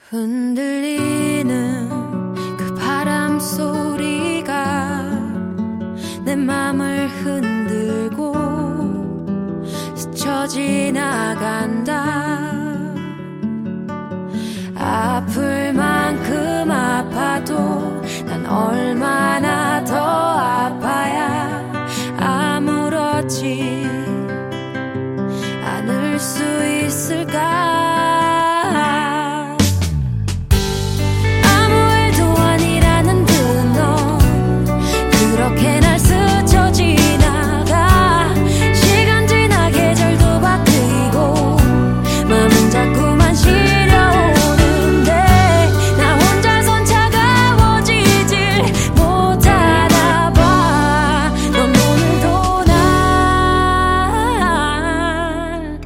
흔들리는 그 바람 소리가 내 맘을 흔들고 스쳐 지나간다. 아플 만큼 아파도 난 얼마나 더 아파야 아무렇지 않을 수 있을까. 그렇게 날 스쳐 지나가. 시간 지나 계절도 바뀌고 마음은 자꾸만 시려오는데 나 혼자선 차가워지질 못하나 봐. 넌 오늘도 날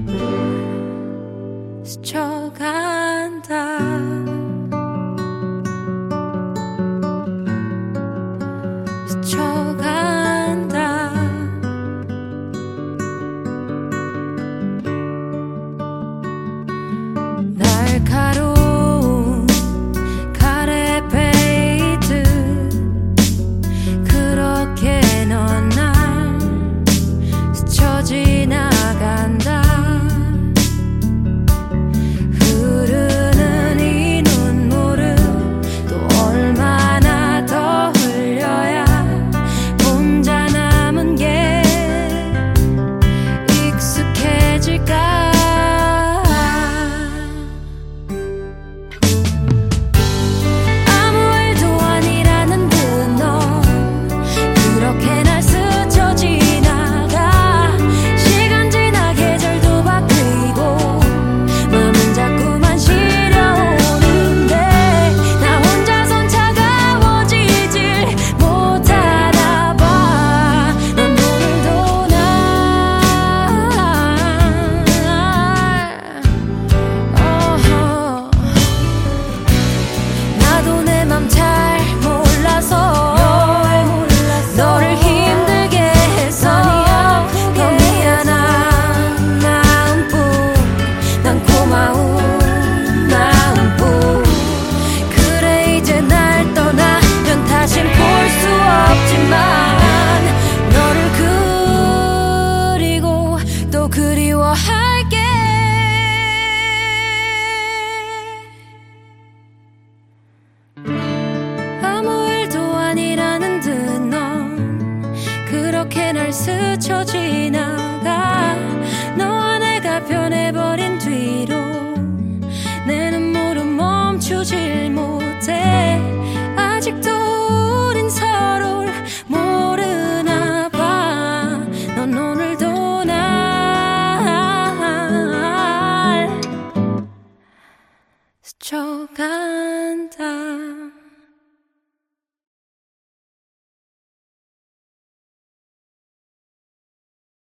스쳐간다. 스쳐간다. 날카로운 카레 페이드 그렇게 넌 날 스쳐 지나간다. 흐르는 이 눈물을 또 얼마나 더 흘려야 혼자 남은 게 익숙해질까. 아무 일도 아니라는 그 넌 그렇게 날 스쳐 지나가. 시간 지나 계절도 바뀌고 마음은 자꾸만 시려오는데 나 혼자선 차가워지질 못하나 봐. 넌 오늘도 날 나도 내 맘 잘 몰라서 너를 힘들게 해서 더 미안한 마음뿐. 난 고마운 마음뿐. 그래 이제 날 떠나면 다신 볼 수 없지만 너를 그리고 또 그리워할게. 아무 일도 아니라는 듯 넌 그렇게 날 스쳐 지나가.